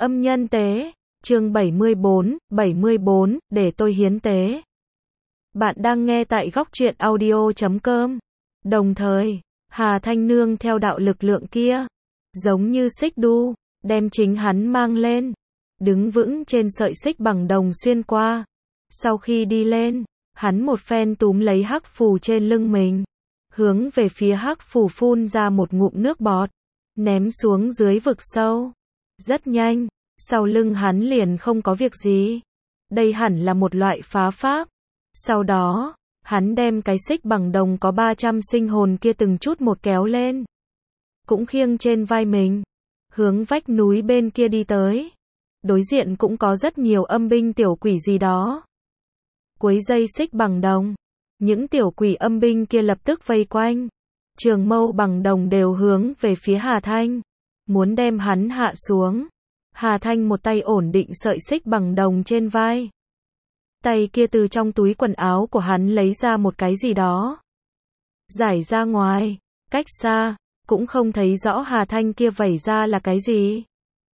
Âm nhân tế, chương 74, để tôi hiến tế. Bạn đang nghe tại góc truyện audio.com. Đồng thời, Hà Thanh nương theo đạo lực lượng kia, giống như xích đu, đem chính hắn mang lên, đứng vững trên sợi xích bằng đồng xuyên qua. Sau khi đi lên, hắn một phen túm lấy hắc phù trên lưng mình, hướng về phía hắc phù phun ra một ngụm nước bọt, ném xuống dưới vực sâu. Rất nhanh, sau lưng hắn liền không có việc gì. Đây hẳn là một loại phá pháp. Sau đó, hắn đem cái xích bằng đồng có 300 sinh hồn kia từng chút một kéo lên, cũng khiêng trên vai mình, hướng vách núi bên kia đi tới. Đối diện cũng có rất nhiều âm binh tiểu quỷ gì đó quấy dây xích bằng đồng. Những tiểu quỷ âm binh kia lập tức vây quanh, trường mâu bằng đồng đều hướng về phía Hà Thanh, muốn đem hắn hạ xuống. Hà Thanh một tay ổn định sợi xích bằng đồng trên vai, tay kia từ trong túi quần áo của hắn lấy ra một cái gì đó, giải ra ngoài, cách xa, cũng không thấy rõ Hà Thanh kia vẩy ra là cái gì.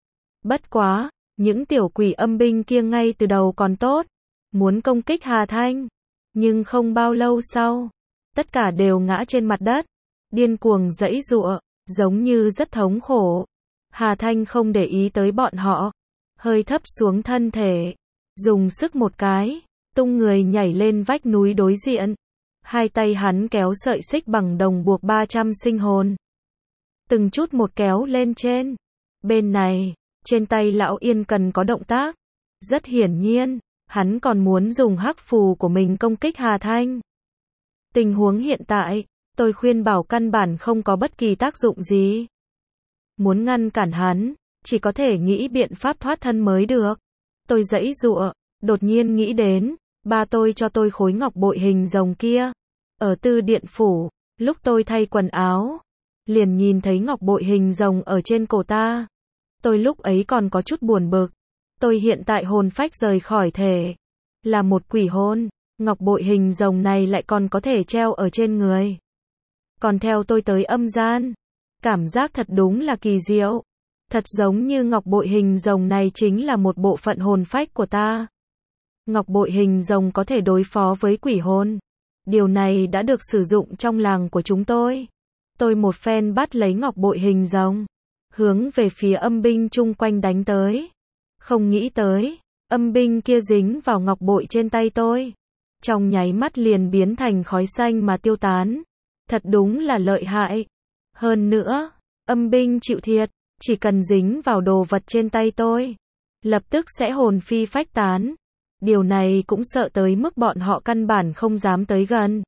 Bất quá, những tiểu quỷ âm binh kia ngay từ đầu còn tốt, muốn công kích Hà Thanh, nhưng không bao lâu sau, tất cả đều ngã trên mặt đất, điên cuồng giãy giụa, giống như rất thống khổ. Hà Thanh không để ý tới bọn họ, hơi thấp xuống thân thể, dùng sức một cái, tung người nhảy lên vách núi đối diện. Hai tay hắn kéo sợi xích bằng đồng buộc 300 sinh hồn, từng chút một kéo lên trên. Bên này, trên tay lão Yên cần có động tác. Rất hiển nhiên, hắn còn muốn dùng hắc phù của mình công kích Hà Thanh. Tình huống hiện tại, tôi khuyên bảo căn bản không có bất kỳ tác dụng gì. Muốn ngăn cản hắn, chỉ có thể nghĩ biện pháp thoát thân mới được. Tôi giãy giụa, đột nhiên nghĩ đến, ba tôi cho tôi khối ngọc bội hình rồng kia. Ở Tư Điện Phủ, lúc tôi thay quần áo, liền nhìn thấy ngọc bội hình rồng ở trên cổ ta. Tôi lúc ấy còn có chút buồn bực. Tôi hiện tại hồn phách rời khỏi thể, là một quỷ hồn, ngọc bội hình rồng này lại còn có thể treo ở trên người, còn theo tôi tới âm gian. Cảm giác thật đúng là kỳ diệu. Thật giống như ngọc bội hình rồng này chính là một bộ phận hồn phách của ta. Ngọc bội hình rồng có thể đối phó với quỷ hồn. Điều này đã được sử dụng trong làng của chúng tôi. Tôi một phen bắt lấy ngọc bội hình rồng, hướng về phía âm binh chung quanh đánh tới. Không nghĩ tới, âm binh kia dính vào ngọc bội trên tay tôi, trong nháy mắt liền biến thành khói xanh mà tiêu tán. Thật đúng là lợi hại. Hơn nữa, âm binh chịu thiệt, chỉ cần dính vào đồ vật trên tay tôi, lập tức sẽ hồn phi phách tán. Điều này cũng sợ tới mức bọn họ căn bản không dám tới gần.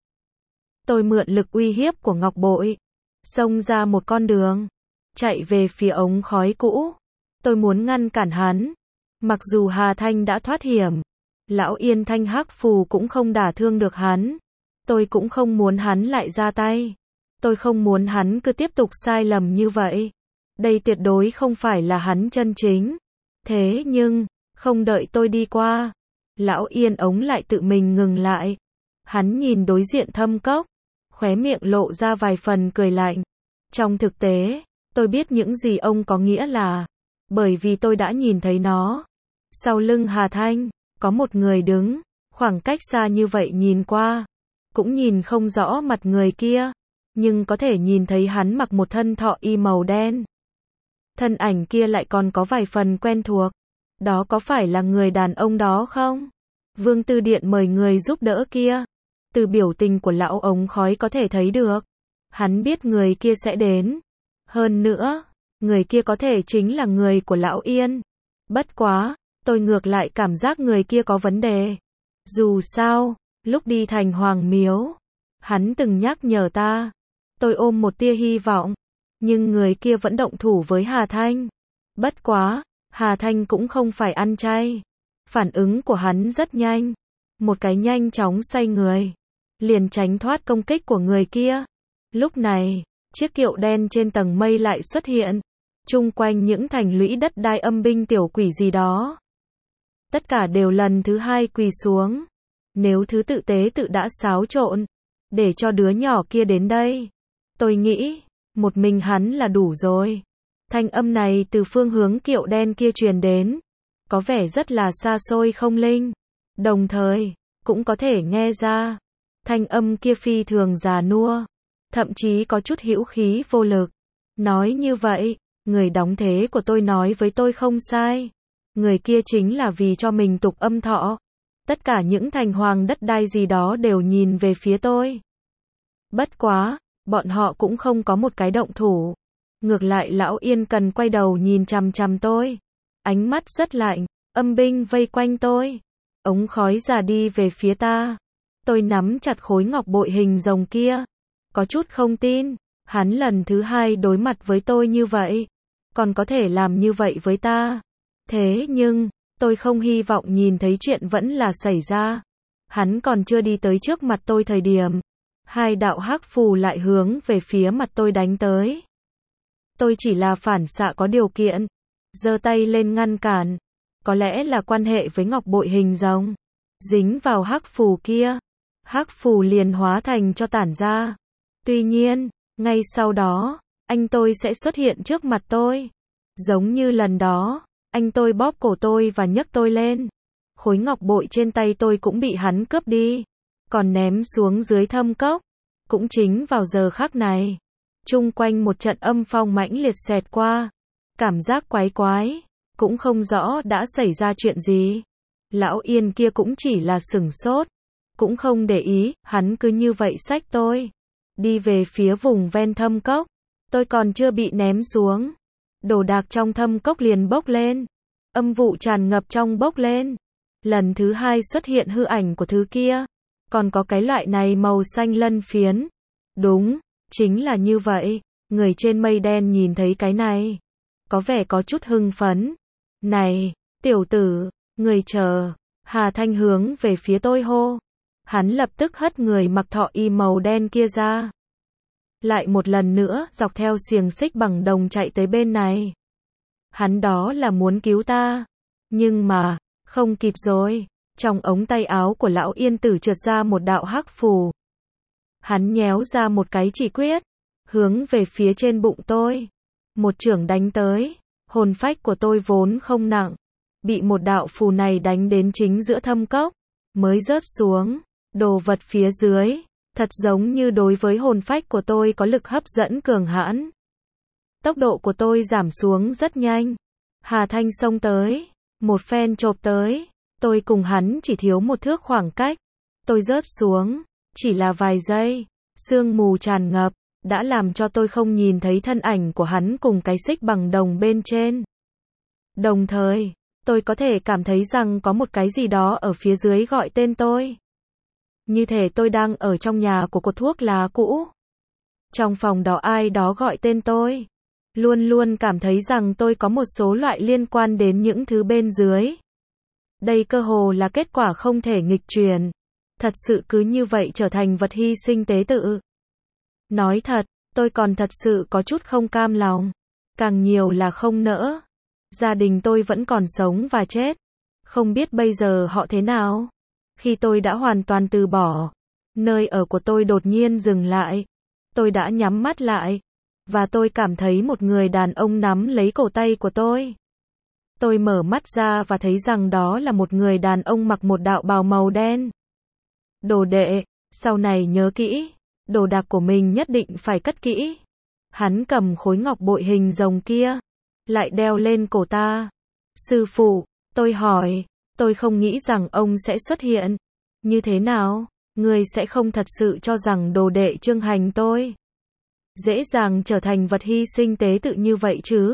Tôi mượn lực uy hiếp của ngọc bội, xông ra một con đường, chạy về phía ống khói cũ. Tôi muốn ngăn cản hắn. Mặc dù Hà Thanh đã thoát hiểm, lão Yên Thanh hắc phù cũng không đả thương được hắn. Tôi cũng không muốn hắn lại ra tay. Tôi không muốn hắn cứ tiếp tục sai lầm như vậy. Đây tuyệt đối không phải là hắn chân chính. Thế nhưng, không đợi tôi đi qua, lão Yên ống lại tự mình ngừng lại. Hắn nhìn đối diện Thâm Cốc, khóe miệng lộ ra vài phần cười lạnh. Trong thực tế, tôi biết những gì ông có nghĩa là, bởi vì tôi đã nhìn thấy nó. Sau lưng Hà Thanh, có một người đứng, khoảng cách xa như vậy nhìn qua, cũng nhìn không rõ mặt người kia, nhưng có thể nhìn thấy hắn mặc một thân thọ y màu đen. Thân ảnh kia lại còn có vài phần quen thuộc. Đó có phải là người đàn ông đó không? Vương Tư Điện mời người giúp đỡ kia. Từ biểu tình của lão ống khói có thể thấy được, hắn biết người kia sẽ đến. Hơn nữa, người kia có thể chính là người của lão Yên. Bất quá, tôi ngược lại cảm giác người kia có vấn đề. Dù sao, lúc đi thành Hoàng Miếu, hắn từng nhắc nhở ta. Tôi ôm một tia hy vọng, nhưng người kia vẫn động thủ với Hà Thanh. Bất quá, Hà Thanh cũng không phải ăn chay. Phản ứng của hắn rất nhanh. Một cái nhanh chóng xoay người, liền tránh thoát công kích của người kia. Lúc này, chiếc kiệu đen trên tầng mây lại xuất hiện. Chung quanh những thành lũy đất đai âm binh tiểu quỷ gì đó, tất cả đều lần thứ hai quỳ xuống. Nếu thứ tự tế tự đã xáo trộn, để cho đứa nhỏ kia đến đây, tôi nghĩ, một mình hắn là đủ rồi. Thanh âm này từ phương hướng kiệu đen kia truyền đến, có vẻ rất là xa xôi không linh. Đồng thời, cũng có thể nghe ra, thanh âm kia phi thường già nua, thậm chí có chút hữu khí vô lực. Nói như vậy, người đóng thế của tôi nói với tôi không sai. Người kia chính là vì cho mình tục âm thọ. Tất cả những thành hoàng đất đai gì đó đều nhìn về phía tôi. Bất quá, bọn họ cũng không có một cái động thủ. Ngược lại lão Yên Cần quay đầu nhìn chằm chằm tôi. Ánh mắt rất lạnh, âm binh vây quanh tôi. Ống khói già đi về phía ta. Tôi nắm chặt khối ngọc bội hình rồng kia. Có chút không tin, hắn lần thứ hai đối mặt với tôi như vậy. Còn có thể làm như vậy với ta. Thế nhưng, tôi không hy vọng nhìn thấy chuyện vẫn là xảy ra. Hắn còn chưa đi tới trước mặt tôi thời điểm. Hai đạo hắc phù lại hướng về phía mặt tôi đánh tới. Tôi chỉ là phản xạ có điều kiện. Giơ tay lên ngăn cản. Có lẽ là quan hệ với ngọc bội hình rồng. Dính vào hắc phù kia. Hắc phù liền hóa thành cho tản ra. Tuy nhiên, ngay sau đó, anh tôi sẽ xuất hiện trước mặt tôi. Giống như lần đó, anh tôi bóp cổ tôi và nhấc tôi lên. Khối ngọc bội trên tay tôi cũng bị hắn cướp đi. Còn ném xuống dưới thâm cốc. Cũng chính vào giờ khắc này. Chung quanh một trận âm phong mãnh liệt xẹt qua. Cảm giác quái quái. Cũng không rõ đã xảy ra chuyện gì. Lão Yên kia cũng chỉ là sửng sốt. Cũng không để ý, hắn cứ như vậy xách tôi. Đi về phía vùng ven thâm cốc. Tôi còn chưa bị ném xuống. Đồ đạc trong thâm cốc liền bốc lên. Âm vụ tràn ngập trong bốc lên. Lần thứ hai xuất hiện hư ảnh của thứ kia. Còn có cái loại này màu xanh lân phiến. Đúng, chính là như vậy. Người trên mây đen nhìn thấy cái này. Có vẻ có chút hưng phấn. Này, tiểu tử, người chờ. Hà Thanh hướng về phía tôi hô. Hắn lập tức hất người mặc thọ y màu đen kia ra. Lại một lần nữa, dọc theo xiềng xích bằng đồng chạy tới bên này. Hắn đó là muốn cứu ta. Nhưng mà, không kịp rồi. Trong ống tay áo của lão Yên Tử trượt ra một đạo hắc phù. Hắn nhéo ra một cái chỉ quyết. Hướng về phía trên bụng tôi. Một chưởng đánh tới. Hồn phách của tôi vốn không nặng. Bị một đạo phù này đánh đến chính giữa thâm cốc. Mới rớt xuống. Đồ vật phía dưới. Thật giống như đối với hồn phách của tôi có lực hấp dẫn cường hãn. Tốc độ của tôi giảm xuống rất nhanh. Hà Thanh xông tới. Một phen chộp tới. Tôi cùng hắn chỉ thiếu một thước khoảng cách. Tôi rớt xuống. Chỉ là vài giây. Sương mù tràn ngập. Đã làm cho tôi không nhìn thấy thân ảnh của hắn cùng cái xích bằng đồng bên trên. Đồng thời, tôi có thể cảm thấy rằng có một cái gì đó ở phía dưới gọi tên tôi. Như thể tôi đang ở trong nhà của cột thuốc lá cũ. Trong phòng đó ai đó gọi tên tôi. Luôn luôn cảm thấy rằng tôi có một số loại liên quan đến những thứ bên dưới. Đây cơ hồ là kết quả không thể nghịch chuyển. Thật sự cứ như vậy trở thành vật hy sinh tế tự. Nói thật, tôi còn thật sự có chút không cam lòng. Càng nhiều là không nỡ. Gia đình tôi vẫn còn sống và chết. Không biết bây giờ họ thế nào. Khi tôi đã hoàn toàn từ bỏ, nơi ở của tôi đột nhiên dừng lại. Tôi đã nhắm mắt lại. Và tôi cảm thấy một người đàn ông nắm lấy cổ tay của tôi. Tôi mở mắt ra và thấy rằng đó là một người đàn ông mặc một đạo bào màu đen. Đồ đệ, sau này nhớ kỹ. Đồ đạc của mình nhất định phải cất kỹ. Hắn cầm khối ngọc bội hình rồng kia. Lại đeo lên cổ ta. Sư phụ, tôi hỏi. Tôi không nghĩ rằng ông sẽ xuất hiện. Như thế nào? Ngươi sẽ không thật sự cho rằng đồ đệ Trương Hành tôi dễ dàng trở thành vật hy sinh tế tự như vậy chứ?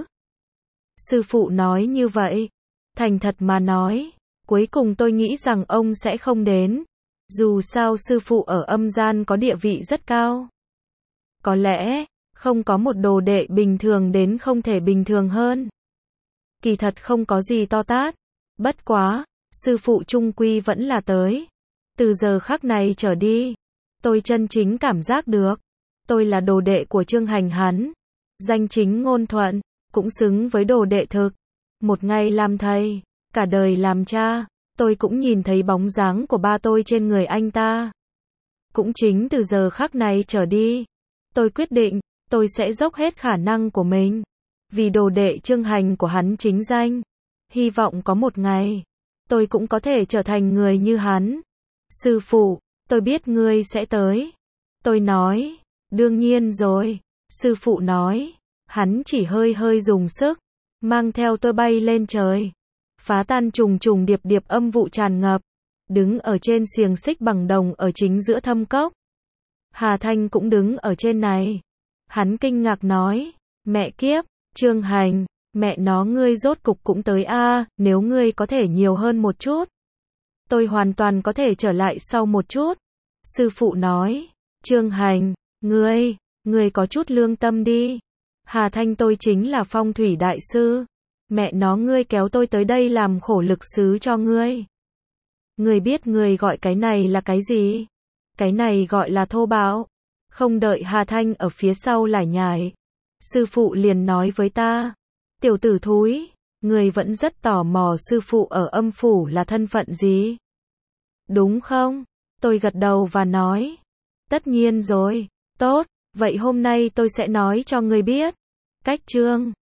Sư phụ nói như vậy. Thành thật mà nói, cuối cùng tôi nghĩ rằng ông sẽ không đến. Dù sao sư phụ ở âm gian có địa vị rất cao. Có lẽ, không có một đồ đệ bình thường đến không thể bình thường hơn. Kỳ thật không có gì to tát. Bất quá, sư phụ chung quy vẫn là tới. Từ giờ khắc này trở đi, tôi chân chính cảm giác được. Tôi là đồ đệ của Trương Hành hắn. Danh chính ngôn thuận, cũng xứng với đồ đệ thực. Một ngày làm thầy, cả đời làm cha. Tôi cũng nhìn thấy bóng dáng của ba tôi trên người anh ta. Cũng chính từ giờ khắc này trở đi, tôi quyết định, tôi sẽ dốc hết khả năng của mình. vì đồ đệ Trương Hành của hắn chính danh. Hy vọng có một ngày, tôi cũng có thể trở thành người như hắn. Sư phụ, tôi biết ngươi sẽ tới. Tôi nói, đương nhiên rồi. Sư phụ nói, hắn chỉ hơi hơi dùng sức, mang theo tôi bay lên trời. Phá tan trùng trùng điệp điệp âm vụ tràn ngập, đứng ở trên xiềng xích bằng đồng ở chính giữa thâm cốc. Hà Thanh cũng đứng ở trên này. Hắn kinh ngạc nói, mẹ kiếp, Trương Hành, mẹ nó ngươi rốt cục cũng tới a, nếu ngươi có thể nhiều hơn một chút. Tôi hoàn toàn có thể trở lại sau một chút. Sư phụ nói, Trương Hành, ngươi có chút lương tâm đi. Hà Thanh tôi chính là phong thủy đại sư. Mẹ nó ngươi kéo tôi tới đây làm khổ lực sứ cho ngươi. Ngươi biết ngươi gọi cái này là cái gì? Cái này gọi là thô bạo. Không đợi Hà Thanh ở phía sau lải nhải, sư phụ liền nói với ta, tiểu tử thúi, ngươi vẫn rất tò mò sư phụ ở âm phủ là thân phận gì? Đúng không? Tôi gật đầu và nói, tất nhiên rồi, tốt, vậy hôm nay tôi sẽ nói cho ngươi biết. Cách Trương